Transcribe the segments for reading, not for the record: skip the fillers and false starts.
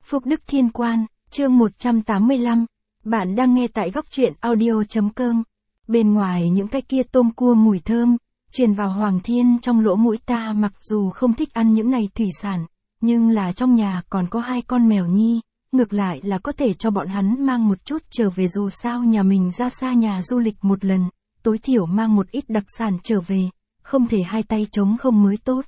Phúc Đức Thiên Quan, chương 185. Bạn đang nghe tại góc truyện audio.com. Bên ngoài những cái kia tôm cua mùi thơm, truyền vào Hoàng Thiên trong lỗ mũi ta, mặc dù không thích ăn những này thủy sản, nhưng là trong nhà còn có 2 con mèo nhi, ngược lại là có thể cho bọn hắn mang một chút trở về, dù sao nhà mình ra xa nhà du lịch một lần, tối thiểu mang một ít đặc sản trở về, không thể hai tay trống không mới tốt.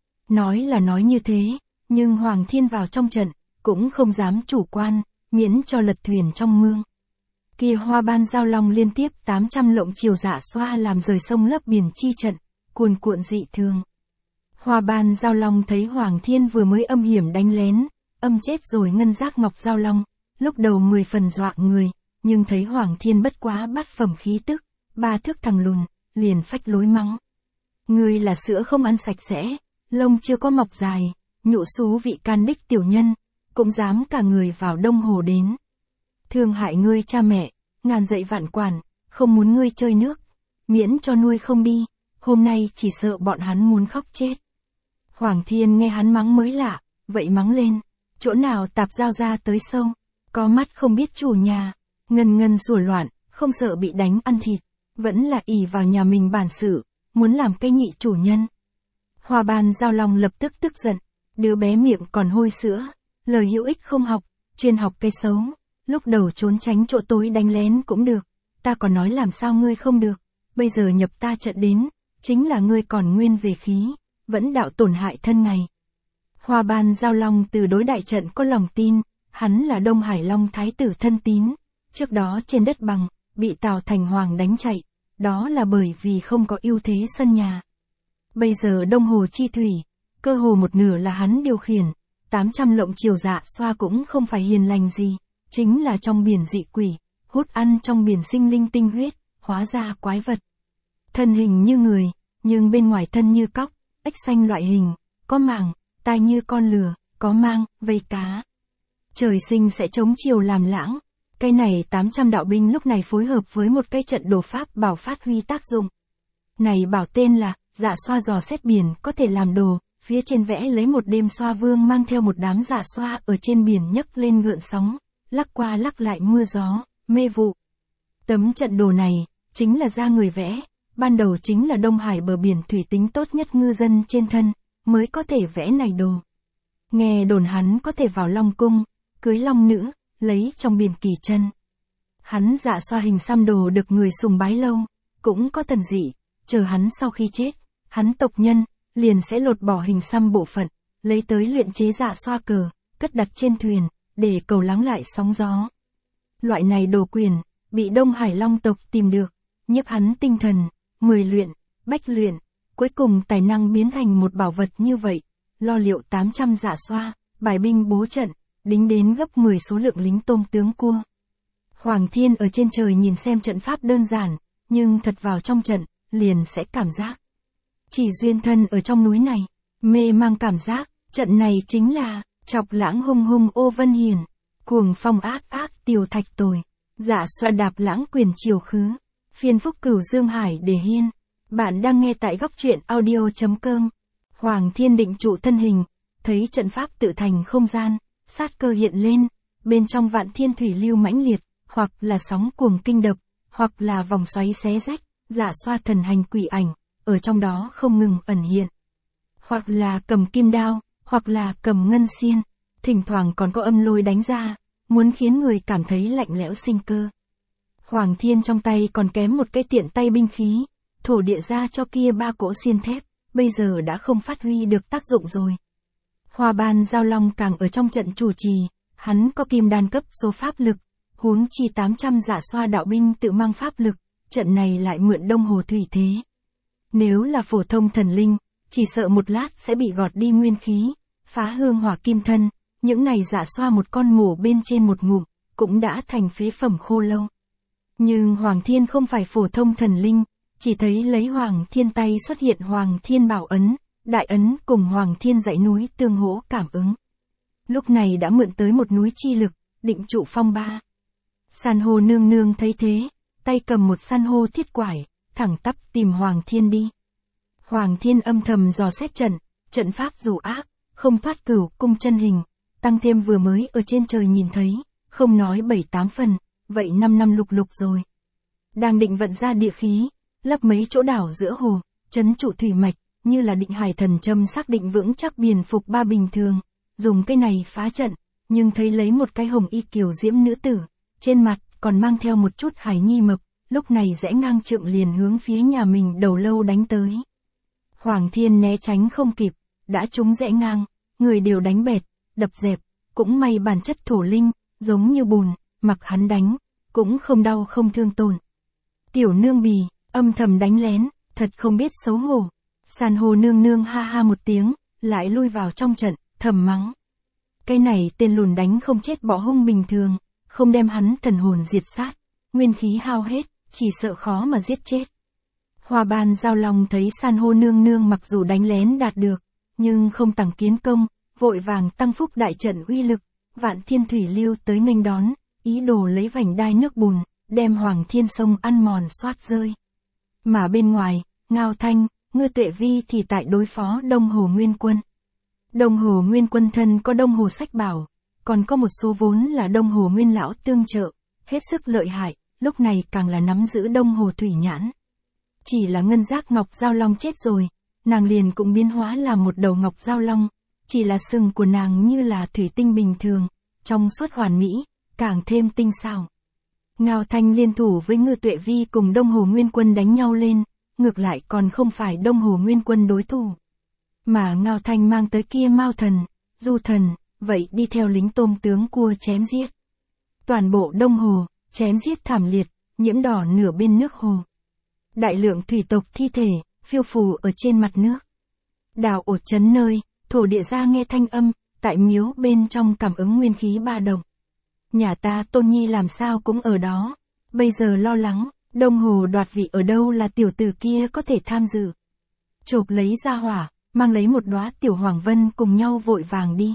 Nói là nói như thế, nhưng Hoàng Thiên vào trong trận, cũng không dám chủ quan, miễn cho lật thuyền trong mương. Kia hoa ban giao long liên tiếp 800 lộng chiều dạ xoa làm rời sông lấp biển chi trận, cuồn cuộn dị thường. Hoa ban giao long thấy Hoàng Thiên vừa mới âm hiểm đánh lén, âm chết rồi ngân giác ngọc giao long, lúc đầu 10 phần dọa người, nhưng thấy Hoàng Thiên bất quá bát phẩm khí tức, 3 thước thằng lùn, liền phách lối mắng. Ngươi là sữa không ăn sạch sẽ, lông chưa có mọc dài, nhụ xú vị can đích tiểu nhân, cũng dám cả người vào Đông Hồ đến. Thương hại ngươi cha mẹ, ngàn dạy vạn quản, không muốn ngươi chơi nước, miễn cho nuôi không đi, hôm nay chỉ sợ bọn hắn muốn khóc chết. Hoàng Thiên nghe hắn mắng mới lạ, vậy mắng lên, chỗ nào tạp dao ra tới sâu, có mắt không biết chủ nhà, ngân ngân sủa loạn, không sợ bị đánh ăn thịt, vẫn là ỷ vào nhà mình bản sự, muốn làm cái nhị chủ nhân. Hoa ban giao long lập tức tức giận, đứa bé miệng còn hôi sữa, lời hữu ích không học, chuyên học cây xấu, lúc đầu trốn tránh chỗ tối đánh lén cũng được, ta còn nói làm sao ngươi không được, bây giờ nhập ta trận đến, chính là ngươi còn nguyên về khí, vẫn đạo tổn hại thân ngày. Hoa ban giao long từ đối đại trận có lòng tin, hắn là Đông Hải Long thái tử thân tín, trước đó trên đất bằng, bị Tào Thành Hoàng đánh chạy, đó là bởi vì không có ưu thế sân nhà. Bây giờ Đông Hồ chi thủy, cơ hồ một nửa là hắn điều khiển, 800 lộng chiều dạ xoa cũng không phải hiền lành gì, chính là trong biển dị quỷ, hút ăn trong biển sinh linh tinh huyết, hóa ra quái vật. Thân hình như người, nhưng bên ngoài thân như cóc, ếch xanh loại hình, có màng, tai như con lừa, có mang, vây cá. Trời sinh sẽ chống chiều làm lãng. Cái này 800 đạo binh lúc này phối hợp với một cái trận đồ pháp bảo phát huy tác dụng. Này bảo tên là, dạ xoa dò xét biển có thể làm đồ, phía trên vẽ lấy một đêm xoa vương mang theo một đám dạ xoa ở trên biển nhấc lên gợn sóng, lắc qua lắc lại mưa gió, mê vụ. Tấm trận đồ này, chính là da người vẽ, ban đầu chính là Đông Hải bờ biển thủy tính tốt nhất ngư dân trên thân, mới có thể vẽ này đồ. Nghe đồn hắn có thể vào Long Cung, cưới Long Nữ, lấy trong biển kỳ chân. Hắn dạ xoa hình xăm đồ được người sùng bái lâu, cũng có thần dị, chờ hắn sau khi chết, hắn tộc nhân, liền sẽ lột bỏ hình xăm bộ phận, lấy tới luyện chế dạ xoa cờ, cất đặt trên thuyền, để cầu lắng lại sóng gió. Loại này đồ quyền, bị Đông Hải Long tộc tìm được, nhiếp hắn tinh thần, 10 luyện, bách luyện, cuối cùng tài năng biến thành một bảo vật như vậy, lo liệu 800 dạ xoa, bài binh bố trận, đính đến gấp 10 số lượng lính tôm tướng cua. Hoàng Thiên ở trên trời nhìn xem trận pháp đơn giản, nhưng thật vào trong trận, liền sẽ cảm giác. Chỉ duyên thân ở trong núi này, mê mang cảm giác, trận này chính là, chọc lãng hung hung ô vân hiền, cuồng phong ác ác tiều thạch tồi, dạ xoa đạp lãng quyền chiều khứ, phiên phúc cửu dương hải để hiên. Bạn đang nghe tại góc truyện audio.com. Hoàng Thiên định trụ thân hình, thấy trận pháp tự thành không gian, sát cơ hiện lên, bên trong vạn thiên thủy lưu mãnh liệt, hoặc là sóng cuồng kinh đập, hoặc là vòng xoáy xé rách, dạ xoa thần hành quỷ ảnh, ở trong đó không ngừng ẩn hiện. Hoặc là cầm kim đao, hoặc là cầm ngân xiên, thỉnh thoảng còn có âm lôi đánh ra, muốn khiến người cảm thấy lạnh lẽo sinh cơ. Hoàng Thiên trong tay còn kém một cái tiện tay binh khí, thổ địa ra cho kia 3 cỗ xiên thép, bây giờ đã không phát huy được tác dụng rồi. Hoa ban giao long càng ở trong trận chủ trì, hắn có kim đan cấp số pháp lực, huống chi 800 dạ xoa đạo binh tự mang pháp lực, trận này lại mượn Đông Hồ thủy thế. Nếu là phổ thông thần linh, chỉ sợ một lát sẽ bị gọt đi nguyên khí, phá hương hỏa kim thân, những này dạ xoa một con mổ bên trên một ngụm, cũng đã thành phế phẩm khô lâu. Nhưng Hoàng Thiên không phải phổ thông thần linh, chỉ thấy lấy Hoàng Thiên tay xuất hiện Hoàng Thiên bảo ấn, đại ấn cùng Hoàng Thiên dãy núi tương hỗ cảm ứng. Lúc này đã mượn tới một núi chi lực, định trụ phong ba. San hô nương nương thấy thế, tay cầm một san hô thiết quải, thẳng tắp tìm Hoàng Thiên đi. Hoàng Thiên âm thầm dò xét trận pháp dù ác, không thoát cửu cung chân hình, tăng thêm vừa mới ở trên trời nhìn thấy, không nói 7-8 phần, vậy 5 năm lục lục rồi. Đang định vận ra địa khí, lấp mấy chỗ đảo giữa hồ, trấn trụ thủy mạch, như là định hải thần châm xác định vững chắc biền phục ba bình thường, dùng cái này phá trận, nhưng thấy lấy một cái hồng y kiều diễm nữ tử, trên mặt còn mang theo một chút hải nhi mập, lúc này rẽ ngang trượng liền hướng phía nhà mình đầu lâu đánh tới. Hoàng Thiên né tránh không kịp, đã trúng rẽ ngang, người đều đánh bẹt, đập dẹp, cũng may bản chất thổ linh, giống như bùn, mặc hắn đánh, cũng không đau không thương tổn. Tiểu nương bì, âm thầm đánh lén, thật không biết xấu hổ. San hô nương nương ha ha một tiếng, lại lui vào trong trận, thầm mắng. Cái này tên lùn đánh không chết bỏ hung bình thường, không đem hắn thần hồn diệt sát, nguyên khí hao hết, chỉ sợ khó mà giết chết. Hoa Ban Giao Long thấy san hô nương nương mặc dù đánh lén đạt được, nhưng không tăng kiến công, vội vàng tăng phúc đại trận uy lực, Vạn Thiên Thủy Lưu tới nghênh đón, ý đồ lấy vành đai nước bùn, đem Hoàng Thiên sông ăn mòn xoát rơi. Mà bên ngoài, Ngao Thanh, Ngư Tuệ Vi thì tại đối phó Đông Hồ Nguyên Quân. Đông Hồ Nguyên Quân thân có Đông Hồ Sách Bảo, còn có một số vốn là Đông Hồ Nguyên Lão tương trợ, hết sức lợi hại, lúc này càng là nắm giữ Đông Hồ Thủy Nhãn. Chỉ là Ngân Giác Ngọc Giao Long chết rồi, nàng liền cũng biến hóa làm một đầu Ngọc Giao Long, chỉ là sừng của nàng như là thủy tinh bình thường, trong suốt hoàn mỹ, càng thêm tinh xảo. Ngao Thanh liên thủ với Ngư Tuệ Vi cùng Đông Hồ Nguyên Quân đánh nhau lên, ngược lại còn không phải Đông Hồ Nguyên Quân đối thủ. Mà Ngao Thanh mang tới kia Mao Thần, Du Thần, vậy đi theo lính tôm tướng cua chém giết. Toàn bộ Đông Hồ, chém giết thảm liệt, nhiễm đỏ nửa bên nước hồ. Đại lượng thủy tộc thi thể, phiêu phù ở trên mặt nước. Đào ổ chấn nơi, thổ địa ra nghe thanh âm, tại miếu bên trong cảm ứng nguyên khí ba động. Nhà ta Tôn Nhi làm sao cũng ở đó, bây giờ lo lắng, Đông Hồ đoạt vị ở đâu là tiểu tử kia có thể tham dự. Chộp lấy ra hỏa, mang lấy một đóa tiểu hoàng vân cùng nhau vội vàng đi.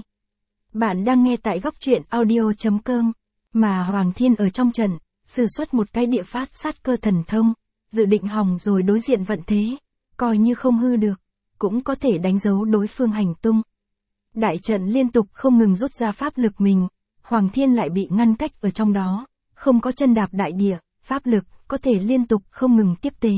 Bạn đang nghe tại góc truyện audio.com, mà Hoàng Thiên ở trong trận, sử xuất một cái địa phát sát cơ thần thông, dự định hòng rồi đối diện vận thế, coi như không hư được, cũng có thể đánh dấu đối phương hành tung. Đại trận liên tục không ngừng rút ra pháp lực mình, Hoàng Thiên lại bị ngăn cách ở trong đó, không có chân đạp đại địa, pháp lực có thể liên tục không ngừng tiếp tế.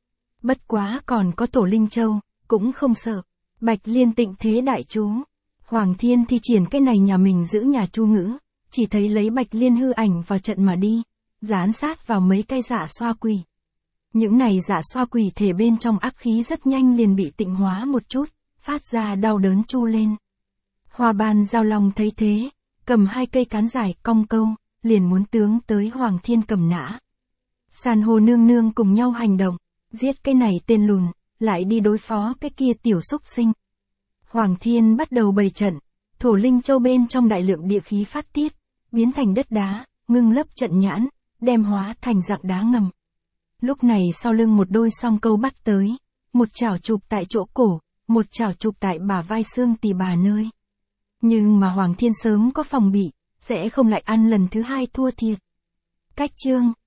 Bất quá còn có Tổ Linh Châu, cũng không sợ. Bạch Liên Tịnh thế đại chú. Hoàng Thiên thi triển cái này nhà mình giữ nhà chu ngữ, chỉ thấy lấy Bạch Liên hư ảnh vào trận mà đi, dán sát vào mấy cây dạ xoa quỷ. Những này dạ xoa quỷ thể bên trong ác khí rất nhanh liền bị tịnh hóa một chút, phát ra đau đớn chu lên. Hoa Ban Giao Long thấy thế, cầm hai cây cán dài cong câu, liền muốn tướng tới Hoàng Thiên cầm nã. San hô nương nương cùng nhau hành động, giết cái này tên lùn, lại đi đối phó cái kia tiểu xúc sinh. Hoàng Thiên bắt đầu bày trận, Thổ Linh Châu bên trong đại lượng địa khí phát tiết, biến thành đất đá, ngưng lấp trận nhãn, đem hóa thành dạng đá ngầm. Lúc này sau lưng một đôi song câu bắt tới, một chảo chụp tại chỗ cổ, một chảo chụp tại bả vai xương tỳ bà nơi. Nhưng mà Hoàng Thiên sớm có phòng bị, sẽ không lại ăn lần thứ hai thua thiệt. Cách chương